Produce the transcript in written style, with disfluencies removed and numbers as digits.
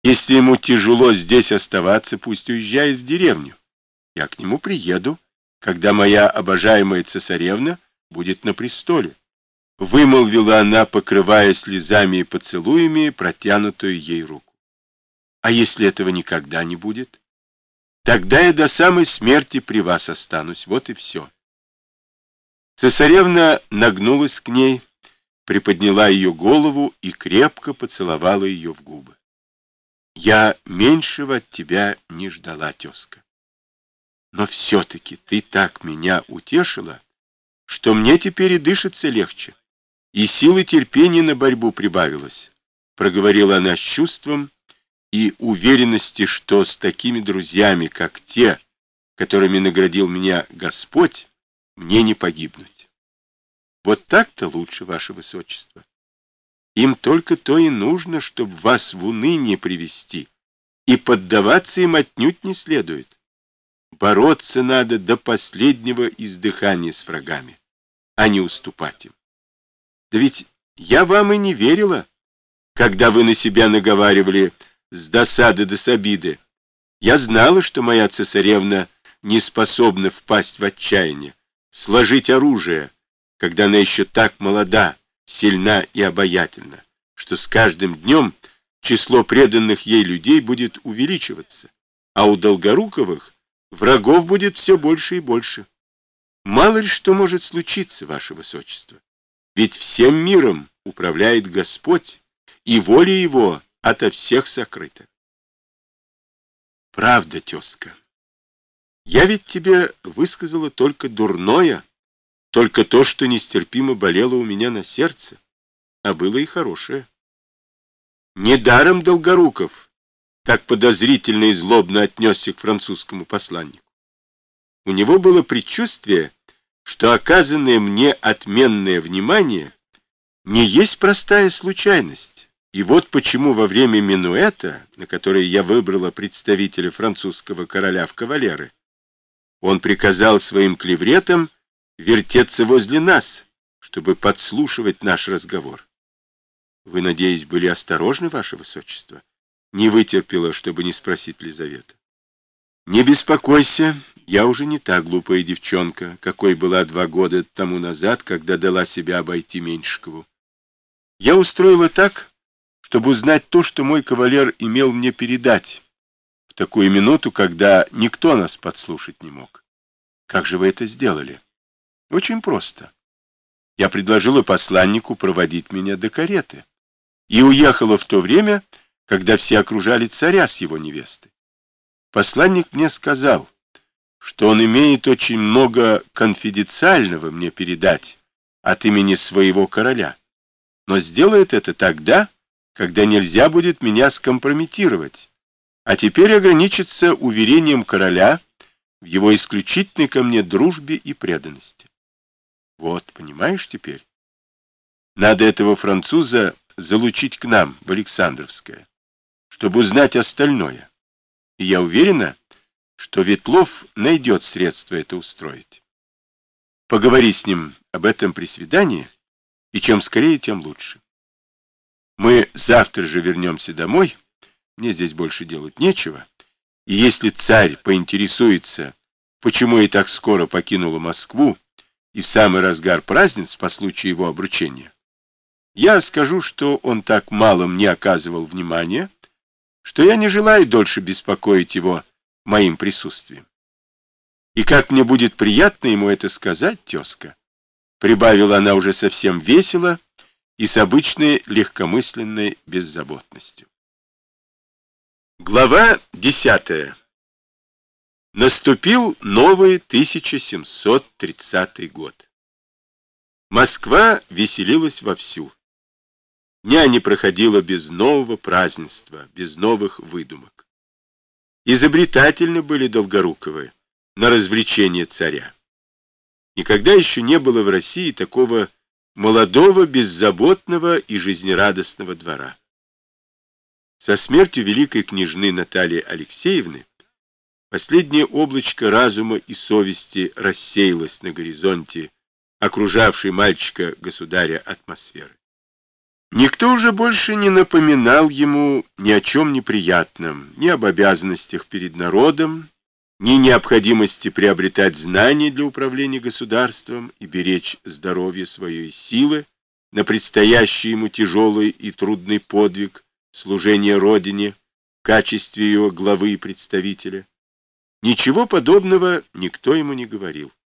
Если ему тяжело здесь оставаться, пусть уезжает в деревню. Я к нему приеду, когда моя обожаемая цесаревна будет на престоле. Вымолвила она, покрывая слезами и поцелуями протянутую ей руку. А если этого никогда не будет? Тогда я до самой смерти при вас останусь, вот и все. Цесаревна нагнулась к ней, приподняла ее голову и крепко поцеловала ее в губы. Я меньшего от тебя не ждала, тезка. Но все-таки ты так меня утешила, что мне теперь и дышится легче, и силы терпения на борьбу прибавилось, проговорила она с чувством и уверенности, что с такими друзьями, как те, которыми наградил меня Господь, мне не погибнуть. Вот так-то лучше, ваше высочество. Им только то и нужно, чтобы вас в уныние привести, и поддаваться им отнюдь не следует. Бороться надо до последнего издыхания с врагами, а не уступать им. Да ведь я вам и не верила, когда вы на себя наговаривали с досады до с обиды. Я знала, что моя цесаревна не способна впасть в отчаяние, сложить оружие, когда она еще так молода, сильна и обаятельна, что с каждым днем число преданных ей людей будет увеличиваться, а у Долгоруковых врагов будет все больше и больше. Мало ли что может случиться, ваше высочество. Ведь всем миром управляет Господь, и воля его ото всех сокрыта. Правда, тезка. Я ведь тебе высказала только дурное, только то, что нестерпимо болело у меня на сердце, а было и хорошее. Недаром Долгоруков так подозрительно и злобно отнесся к французскому посланнику. У него было предчувствие, что оказанное мне отменное внимание не есть простая случайность. И вот почему во время минуэта, на которое я выбрала представителя французского короля в кавалеры, он приказал своим клевретам вертеться возле нас, чтобы подслушивать наш разговор. Вы, надеюсь, были осторожны, ваше высочество? Не вытерпела, чтобы не спросить Лизавета. Не беспокойся, я уже не та глупая девчонка, какой была 2 года тому назад, когда дала себя обойти Меньшикову. Я устроила так, чтобы узнать то, что мой кавалер имел мне передать в такую минуту, когда никто нас подслушать не мог. Как же вы это сделали? Очень просто. Я предложила посланнику проводить меня до кареты и уехала в то время, когда все окружали царя с его невестой. Посланник мне сказал, что он имеет очень много конфиденциального мне передать от имени своего короля, но сделает это тогда, когда нельзя будет меня скомпрометировать, а теперь ограничится уверением короля в его исключительной ко мне дружбе и преданности. Вот, понимаешь теперь? Надо этого француза залучить к нам, в Александровское, чтобы узнать остальное. И я уверена, что Ветлов найдет средства это устроить. Поговори с ним об этом при свидании, и чем скорее, тем лучше. Мы завтра же вернемся домой, мне здесь больше делать нечего, и если царь поинтересуется, почему я так скоро покинула Москву и в самый разгар праздниц по случаю его обручения, я скажу, что он так мало мне оказывал внимания, что я не желаю дольше беспокоить его моим присутствием. И как мне будет приятно ему это сказать, тезка, прибавила она уже совсем весело и с обычной легкомысленной беззаботностью. Глава 10. Наступил новый 1730 год. Москва веселилась вовсю. Дня не проходило без нового празднества, без новых выдумок. Изобретательны были Долгоруковы на развлечение царя. Никогда еще не было в России такого молодого, беззаботного и жизнерадостного двора. Со смертью великой княжны Натальи Алексеевны последнее облачко разума и совести рассеялось на горизонте окружавшей мальчика-государя атмосферы. Никто уже больше не напоминал ему ни о чем неприятном, ни об обязанностях перед народом, ни необходимости приобретать знания для управления государством и беречь здоровье свое и силы на предстоящий ему тяжелый и трудный подвиг служения Родине в качестве ее главы и представителя. Ничего подобного никто ему не говорил.